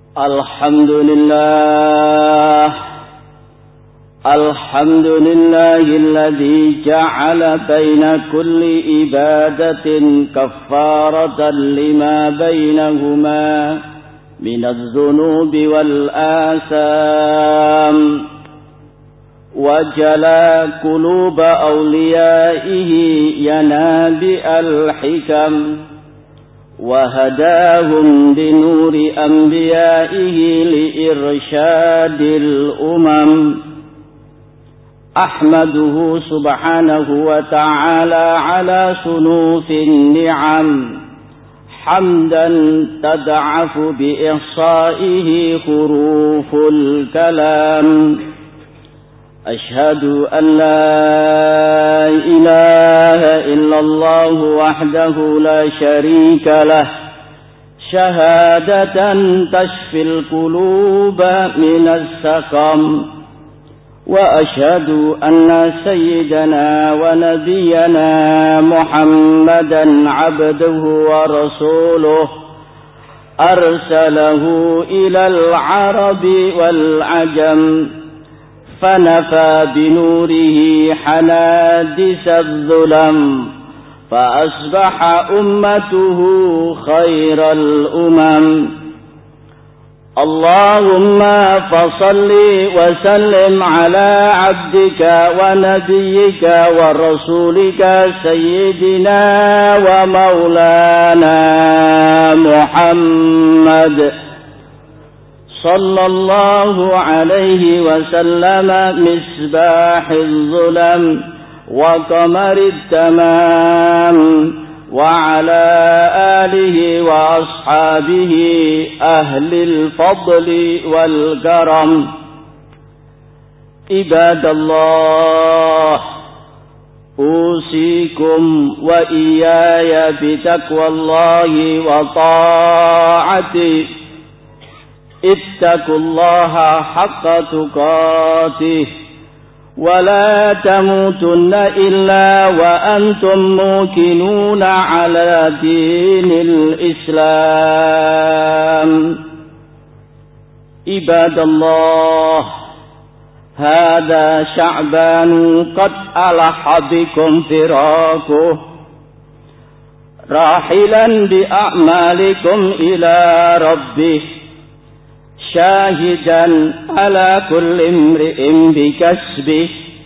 الحمد لله الذي جعل بين كل عبادة كفارة لما بينهما من الذنوب والآثام، وجلى قلوب أوليائه ينابيع الحكم، وهداهم بنور أنبيائه لإرشاد الأمم. أحمده سبحانه وتعالى على صنوف النعم حمدا تضعف بإحصائه حروف الكلام. أشهد أن لا إله إلا الله وحده لا شريك له شهادة تشفي القلوب من السقم، وأشهد أن سيدنا ونبينا محمدا عبده ورسوله أرسله إلى العرب والعجم، فنفى بنوره حنادس الظلم، فأصبح أمته خير الأمم. اللهم فصل وسلم على عبدك ونبيك ورسولك سيدنا ومولانا محمد صلى الله عليه وسلم مصباح الظلم وقمر التمام، وعلى آله وأصحابه أهل الفضل والكرم. عباد الله، أوصيكم وإياي بتقوى الله وطاعته. اتقوا الله حق تقاته، ولا تموتن إلا وأنتم موقنون على دين الإسلام. عباد الله، هذا شعبان قد ألح بكم فراقه، راحلا بأعمالكم إلى ربه، شاهدا على كل امرئ بكسبه.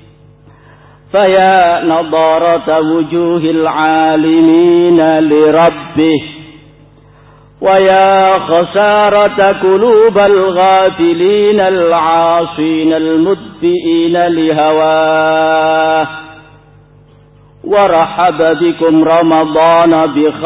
فيا نضارة وجوه العالمين لربه، ويا خسارة قلوب الغافلين العاصين المدبئين لهواه. ورحب بكم رمضان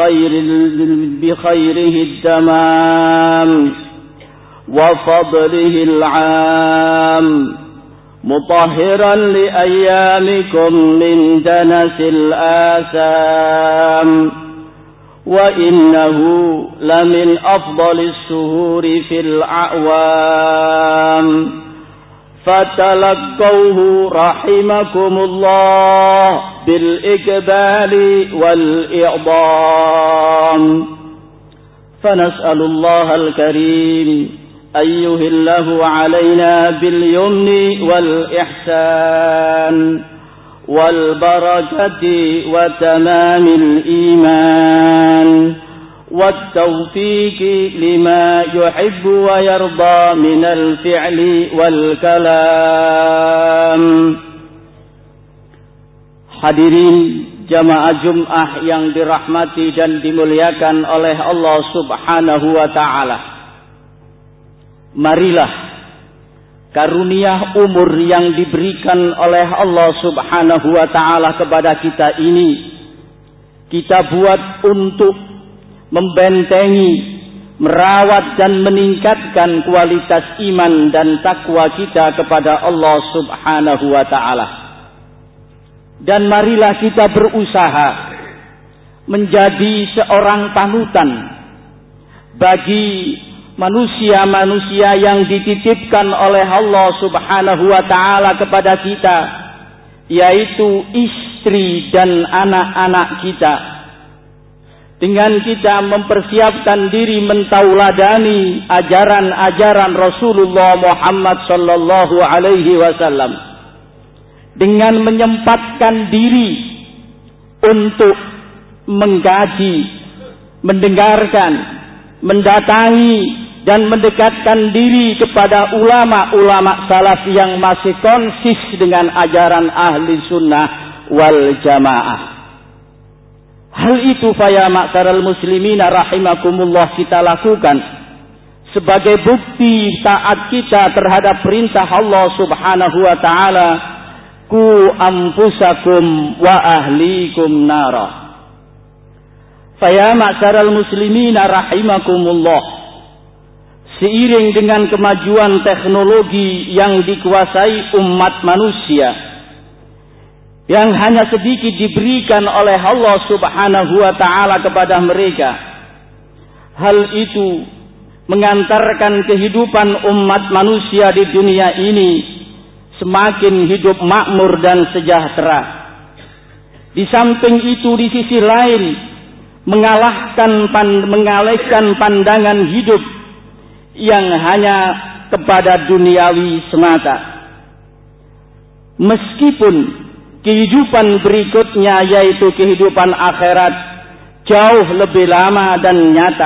بخيره التمام وفضله العام، مطهرا لأيامكم من دنس الآثام، وإنه لمن أفضل الشهور في الأعوام، فتلقوه رحمكم الله بالإقبال والإعظام. فنسأل الله الكريم أن يهله علينا باليمن والإحسان والبركة وتمام الإيمان والتوفيق لما يحب ويرضى من الفعل والكلام. Hadirin jamaah Jum'ah yang dirahmati dan dimuliakan oleh Allah Subhanahu wa ta'ala, marilah karunia umur yang diberikan oleh Allah Subhanahu wa ta'ala kepada kita ini kita buat untuk membentengi, merawat dan meningkatkan kualitas iman dan takwa kita kepada Allah Subhanahu wa ta'ala. Dan marilah kita berusaha menjadi seorang panutan bagi manusia-manusia yang dititipkan oleh Allah Subhanahu wa ta'ala kepada kita, yaitu istri dan anak-anak kita. dengan kita mempersiapkan diri mentauladani ajaran-ajaran Rasulullah Muhammad sallallahu alaihi wasallam, dengan menyempatkan diri untuk mengkaji, mendengarkan, mendatangi dan mendekatkan diri kepada ulama-ulama salaf yang masih konsis dengan ajaran ahli sunnah wal jamaah. Hal itu ya ma'syaral muslimin rahimakumullah kita lakukan sebagai bukti taat kita terhadap perintah Allah Subhanahu wa taala, ku anfusakum wa ahlikum nara. Ya ma'syaral muslimin rahimakumullah, seiring dengan kemajuan teknologi yang dikuasai umat manusia, yang hanya sedikit diberikan oleh Allah Subhanahu wa taala kepada mereka, hal itu mengantarkan kehidupan umat manusia di dunia ini semakin hidup makmur dan sejahtera. Di samping itu, di sisi lain, mengalihkan pandangan hidup yang hanya kepada duniawi semata. Meskipun kehidupan berikutnya, yaitu kehidupan akhirat, jauh lebih lama dan nyata,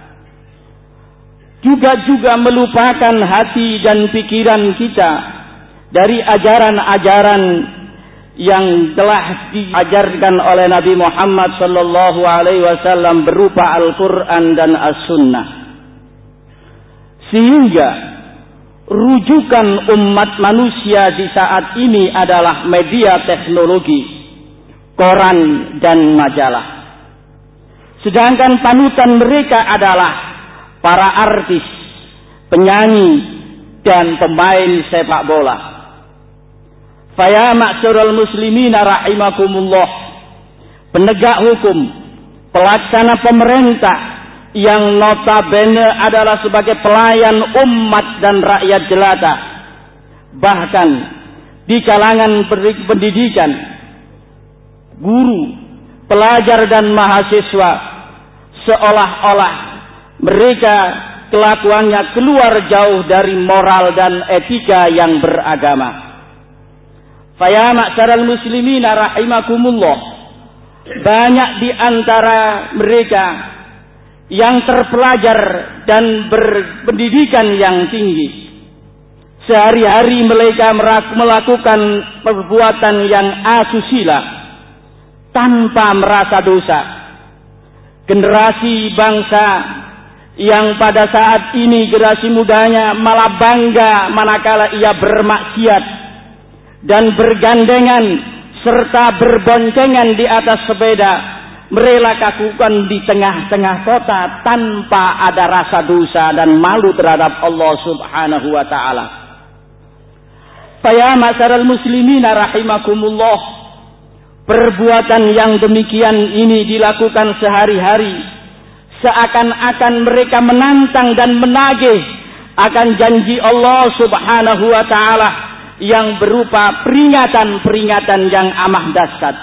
juga melupakan hati dan pikiran kita dari ajaran-ajaran yang telah diajarkan oleh Nabi Muhammad sallallahu alaihi wasallam berupa Al-Qur'an dan As-Sunnah. Sehingga rujukan umat manusia di saat ini adalah media teknologi, koran dan majalah. Sedangkan panutan mereka adalah para artis, penyanyi dan pemain sepak bola. Ya ma'syaral muslimin rahimakumullah, penegak hukum, pelaksana pemerintah yang notabene adalah sebagai pelayan umat dan rakyat jelata, bahkan di kalangan pendidikan, guru, pelajar dan mahasiswa, seolah-olah mereka kelakuannya keluar jauh dari moral dan etika yang beragama. Ya ma'syaral muslimin rahimakumullah, banyak di antara mereka yang terpelajar dan berpendidikan yang tinggi, sehari-hari mereka melakukan perbuatan yang asusila tanpa merasa dosa. Generasi bangsa yang pada saat ini generasi mudanya malah bangga manakala ia bermaksiat dan bergandengan serta berboncengan di atas sepeda, mereka lakukan di tengah-tengah kota tanpa ada rasa dosa dan malu terhadap Allah Subhanahu wa taala. Ya ma'syaral muslimin rahimakumullah, perbuatan yang demikian ini dilakukan sehari-hari, seakan-akan mereka menantang dan menagih akan janji Allah Subhanahu wa taala yang berupa peringatan-peringatan yang amat dahsyat.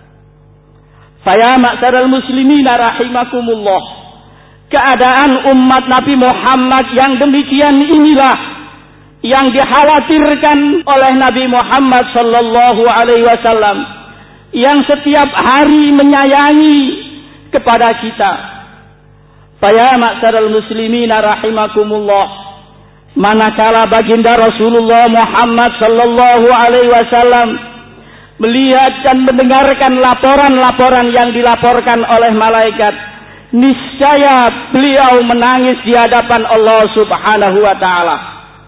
Ya ma'syaral muslimin rahimakumullah, keadaan umat Nabi Muhammad yang demikian inilah yang dikhawatirkan oleh Nabi Muhammad sallallahu alaihi wasallam, yang setiap hari menyayangi kepada kita. Ya ma'syaral muslimin rahimakumullah, manakala baginda Rasulullah Muhammad sallallahu alaihi wasallam melihat dan mendengarkan laporan-laporan yang dilaporkan oleh malaikat, niscaya beliau menangis di hadapan Allah Subhanahu wa taala.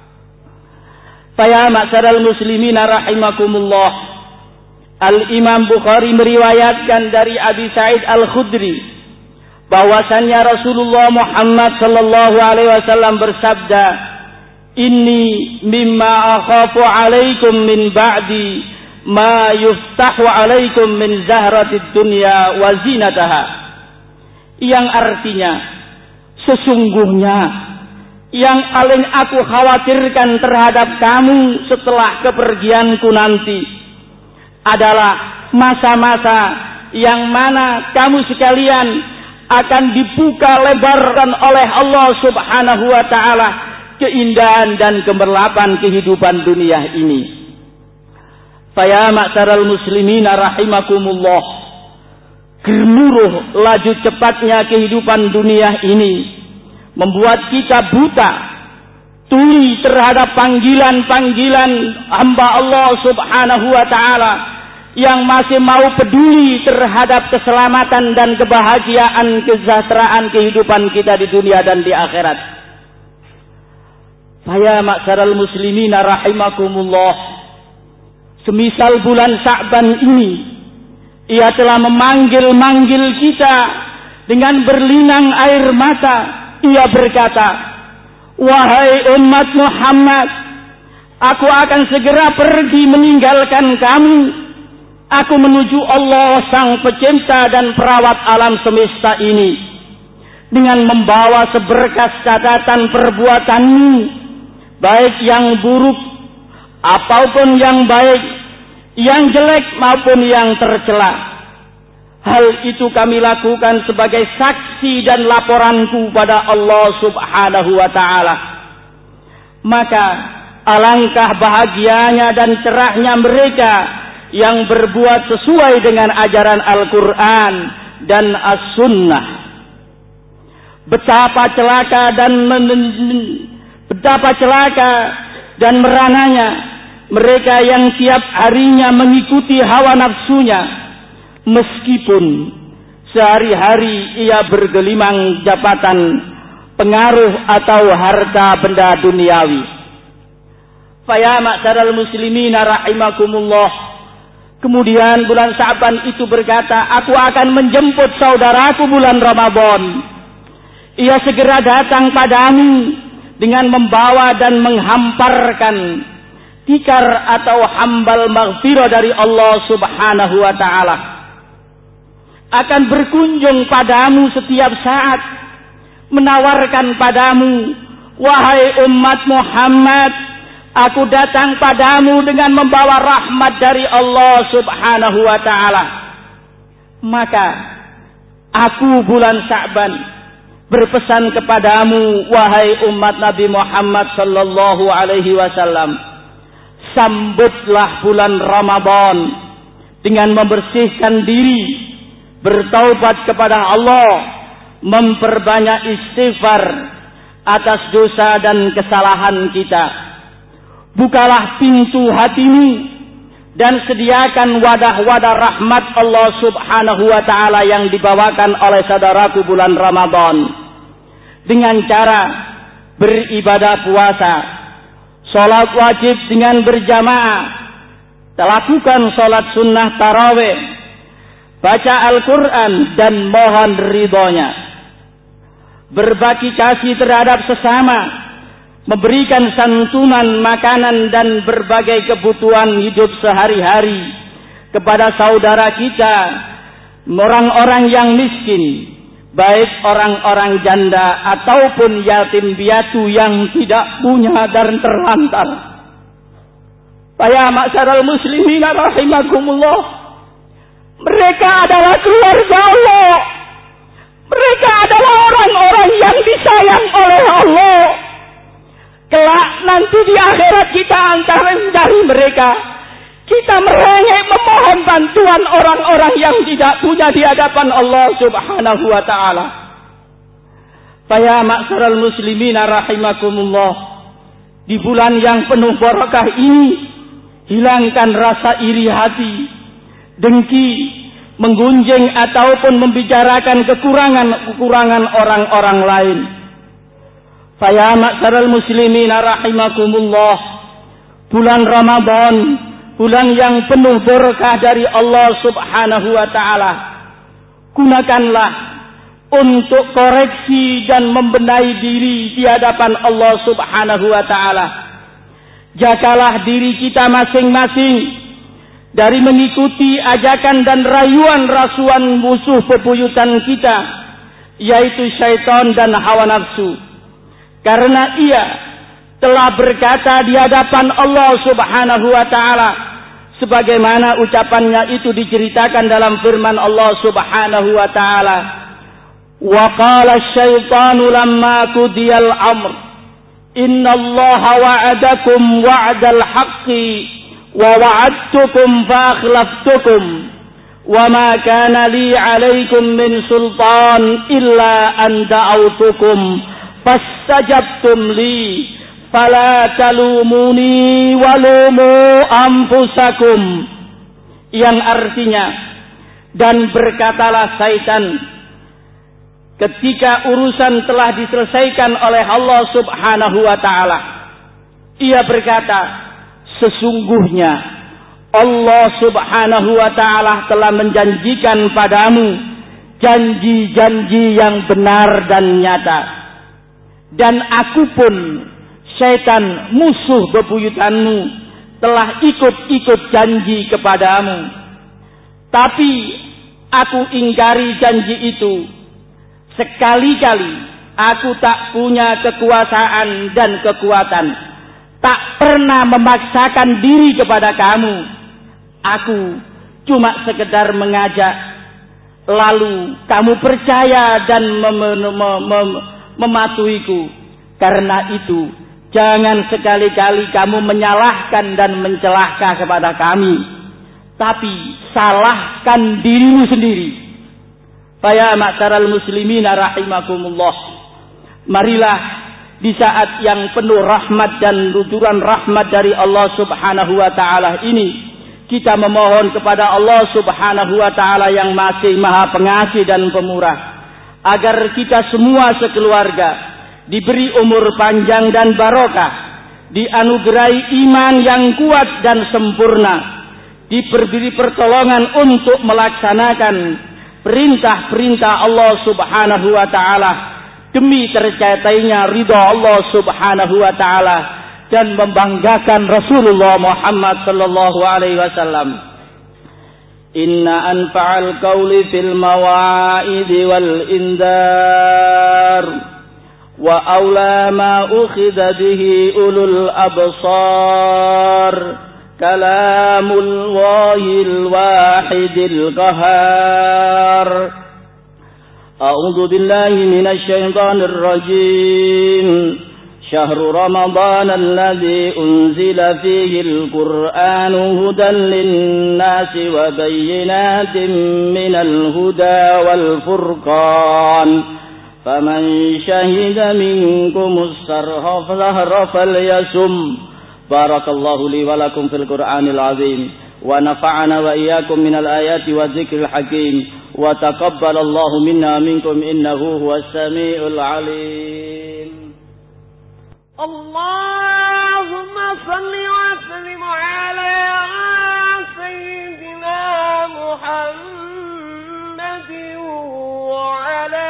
Ya ma'syaral muslimin rahimakumullah, Al-Imam Bukhari meriwayatkan dari Abi Sa'id Al-Khudri bahwasannya Rasulullah Muhammad sallallahu alaihi wasallam bersabda, "Inni mimma akhafu alaikum min ba'di ma yuftahu alaikum min zahratid dunya wa zinataha." Yang artinya, sesungguhnya yang paling aku khawatirkan terhadap kamu setelah kepergianku nanti adalah masa-masa yang mana kamu sekalian akan dibuka lebarkan oleh Allah Subhanahu wa taala keindahan dan gemerlapan kehidupan dunia ini. Faya ma'syaral muslimina rahimakumullah, gemuruh laju cepatnya kehidupan dunia ini membuat kita buta, tuli terhadap panggilan-panggilan hamba Allah Subhanahu wa taala yang masih mau peduli terhadap keselamatan dan kebahagiaan, kesejahteraan kehidupan kita di dunia dan di akhirat. Faya ma'syaral muslimina rahimakumullah, semisal bulan Sya'ban ini, ia telah memanggil-manggil kita dengan berlinang air mata. Ia berkata, wahai umat Muhammad, aku akan segera pergi meninggalkan kamu. Aku menuju Allah sang pencipta dan perawat alam semesta ini dengan membawa seberkas catatan perbuatanmu, baik yang buruk ataupun yang baik, yang jelek maupun yang tercela. Hal itu kami lakukan sebagai saksi dan laporanku pada Allah Subhanahu wa taala. Maka alangkah bahagianya dan cerahnya mereka yang berbuat sesuai dengan ajaran Al-Quran dan As-Sunnah. Betapa celaka dan merananya mereka yang tiap harinya mengikuti hawa nafsunya, meskipun sehari-hari ia bergelimang jabatan, pengaruh atau harta benda duniawi. Faya ma'syaral muslimina rahimakumullah, kemudian bulan Sya'ban itu berkata, aku akan menjemput saudaraku bulan Ramadan. Ia segera datang padamu dengan membawa dan menghamparkan tikar atau hambal maghfirah dari Allah Subhanahu wa taala. Akan berkunjung padamu setiap saat, menawarkan padamu, wahai umat Muhammad, aku datang padamu dengan membawa rahmat dari Allah Subhanahu wa taala. Maka aku bulan Sya'ban berpesan kepadamu, wahai umat Nabi Muhammad sallallahu alaihi wasallam, sambutlah bulan Ramadan dengan membersihkan diri, bertaubat kepada Allah, memperbanyak istighfar atas dosa dan kesalahan kita. Bukalah pintu hatimu dan sediakan wadah-wadah rahmat Allah Subhanahu wa taala yang dibawakan oleh saudaraku bulan Ramadan dengan cara beribadah puasa, salat wajib dengan berjamaah, lakukan salat sunnah tarawih, baca Al-Quran dan mohon ridhonya, berbagi kasih terhadap sesama, memberikan santunan makanan dan berbagai kebutuhan hidup sehari-hari kepada saudara kita, orang-orang yang miskin, baik orang-orang janda ataupun yatim piatu yang tidak punya dan terlantar. Faya ma'syaral muslimin rahimakumullah, mereka adalah keluarga Allah. Mereka adalah orang-orang yang disayang oleh Allah. Kelak nanti di akhirat kita antara dari mereka, kita merengek memohon bantuan orang-orang yang tidak punya di hadapan Allah Subhanahu wa taala. Faya ma'syaral muslimina rahimakumullah, di bulan yang penuh barakah ini, hilangkan rasa iri hati, dengki, menggunjing ataupun membicarakan kekurangan orang-orang lain. Faya ma'syaral muslimina rahimakumullah, bulan Ramadan, bulan yang penuh berkah dari Allah Subhanahu wa taala, gunakanlah untuk koreksi dan membenahi diri di hadapan Allah Subhanahu wa taala. Jagalah diri kita masing-masing dari mengikuti ajakan dan rayuan-rasuan musuh bebuyutan kita, yaitu syaitan dan hawa nafsu. Karena ia telah berkata di hadapan Allah Subhanahu wa taala, sebagaimana ucapannya itu diceritakan dalam firman Allah Subhanahu wa taala, Wa qala asy-syaitanu lamma qudiyal amr innallaha wa'adakum wa'dal haqqi wa wa'adtukum fa akhlaftukum wa ma kana li 'alaikum min sultan illa an da'awtukum fastajabtum li fala talumuni walumu anfusakum, yang artinya, dan berkatalah syaitan ketika urusan telah diselesaikan oleh Allah Subhanahu wa taala, ia berkata, sesungguhnya Allah Subhanahu wa taala telah menjanjikan padamu janji-janji yang benar dan nyata, dan aku pun syaitan musuh bebuyutanmu telah ikut-ikut janji kepadamu. Tapi aku ingkari janji itu. Sekali-kali aku tak punya kekuasaan dan kekuatan, tak pernah memaksakan diri kepada kamu. Aku cuma sekedar mengajak, lalu kamu percaya dan mematuhiku. Karena itu, jangan sekali-kali kamu menyalahkan dan mencelaka kepada kami, tapi salahkan dirimu sendiri. Faya ma'syaral muslimina rahimakumullah, marilah di saat yang penuh rahmat dan luturan rahmat dari Allah Subhanahu wa taala ini, kita memohon kepada Allah Subhanahu wa taala yang masih Maha Pengasih dan Pemurah, agar kita semua sekeluarga diberi umur panjang dan barokah, dianugerahi iman yang kuat dan sempurna, diberi pertolongan untuk melaksanakan perintah-perintah Allah Subhanahu wa taala demi tercapainya ridha Allah Subhanahu wa taala dan membanggakan Rasulullah Muhammad sallallahu alaihi wasallam. Inna anfa'al qawli fil mawa'idi wal indar wa awla ma ukhidha bihi ulul absar kalamul wahil wahidil qahar. A'udzu billahi minasy syaithanir rajim. Syahrul Ramadan alladzi unzila fihi al-Qur'anu hudan lin-nasi wa bayyinatin minal huda wal furqan. فمن شهد منكم الشهر فليصم. بارك الله لي ولكم في القرآن العظيم ونفعنا وإياكم من الآيات والذكر الحكيم وتقبل الله منا ومنكم إنه هو السميع العليم. اللهم صل وسلم على سيدنا محمد وعلى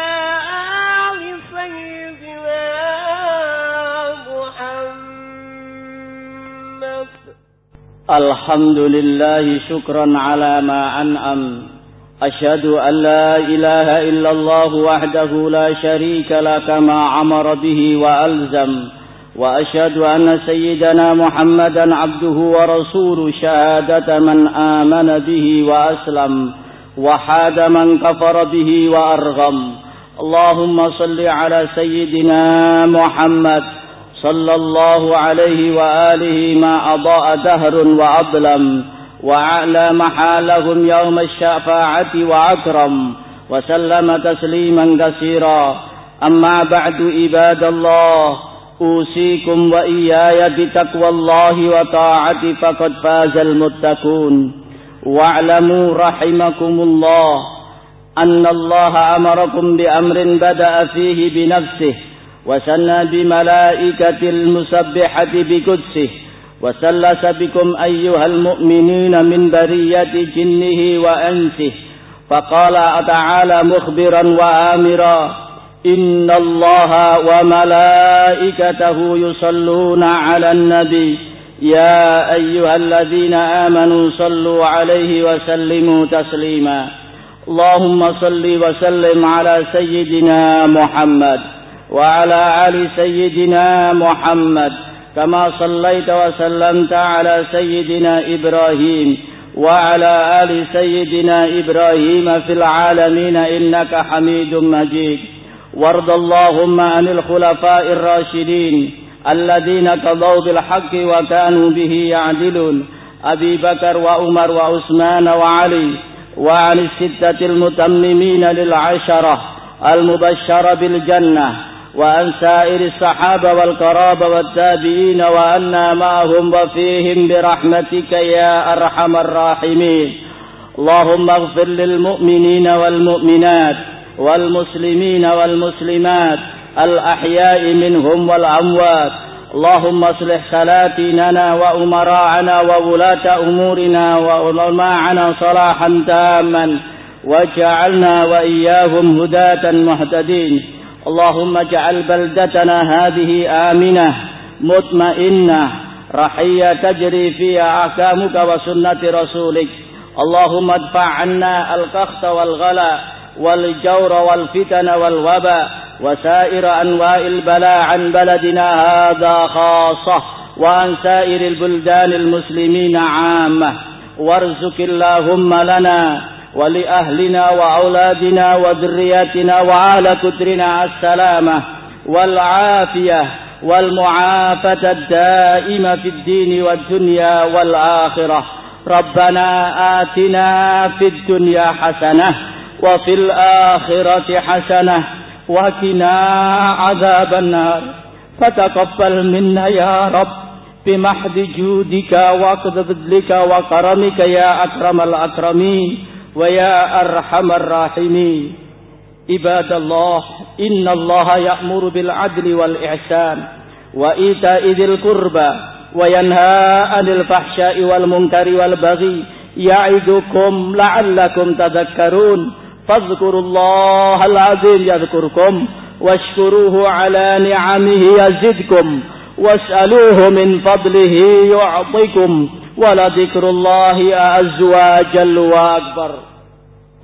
الحمد لله شكرا على ما أنعم. أشهد أن لا إله إلا الله وحده لا شريك له كما أمر به وألزم. وأشهد أن سيدنا محمدا عبده ورسوله شهادة من آمن به وأسلم وحاد من كفر به وأرغم. اللهم صل على سيدنا محمد صلى الله عليه وآله ما أضاء دهر وأظلم وأعلى محالهم يوم الشفاعة وأكرم وسلم تسليما كثيرا. أما بعد عباد الله، أوصيكم وإياي بتقوى الله وطاعته فقد فاز المتقون. واعلموا رحمكم الله أن الله أمركم بأمر بدأ فيه بنفسه وسنى بملائكة المسبحة بقدسه وسلس بكم أيها المؤمنين من برية جنه وأنسه، فقال تعالى مخبرا وآمرا: إن الله وملائكته يصلون على النبي يا أيها الذين آمنوا صلوا عليه وسلموا تسليما. اللهم صل وسلم على سيدنا محمد وعلى آل سيدنا محمد كما صليت وسلمت على سيدنا إبراهيم وعلى آل سيدنا إبراهيم في العالمين إنك حميد مجيد. وارض اللهم عن الخلفاء الراشدين الذين قضوا بالحق وكانوا به يعدلون، أبي بكر وعمر وعثمان وعلي، وعن الستة المتممين للعشرة المبشرة بالجنة، وعن سائر الصحابة والقرابة والتابعين، وأنا معهم وفيهم برحمتك يا أرحم الراحمين. اللهم اغفر للمؤمنين والمؤمنات والمسلمين والمسلمات الأحياء منهم والأموات. اللهم اصلح سلاطيننا وأمراءنا وولاة أمورنا وعلماءنا صلاحا تاما، واجعلنا وإياهم هداة مهتدين. اللهم اجعل بلدتنا هذه آمنة مطمئنة رحية تجري فيها أحكامك وسنة رسولك. اللهم ادفع عنا القحط والغلا والجور والفتن والوباء وسائر أنواع البلاء عن بلدنا هذا خاصة، وعن سائر البلدان المسلمين عامة. وارزق اللهم لنا ولأهلنا وأولادنا وذرياتنا وأهل كترنا السلامة والعافية والمعافاة الدائمة في الدين والدنيا والآخرة. ربنا آتنا في الدنيا حسنة وفي الآخرة حسنة وقنا عذاب النار. فتقبل منا يا رب بمحض جودك وفضلك وكرمك يا أكرم الأكرمين ويا أرحم الراحمين. عباد الله، إن الله يأمر بالعدل والإحسان وإيتاء ذي القربى وينهى عن الفحشاء والمنكر والبغي يعظكم لعلكم تذكرون. فاذكروا الله العظيم يذكركم واشكروه على نعمه يزدكم واسألوه من فضله يعطكم ولذكر الله أعز وجل وأكبر.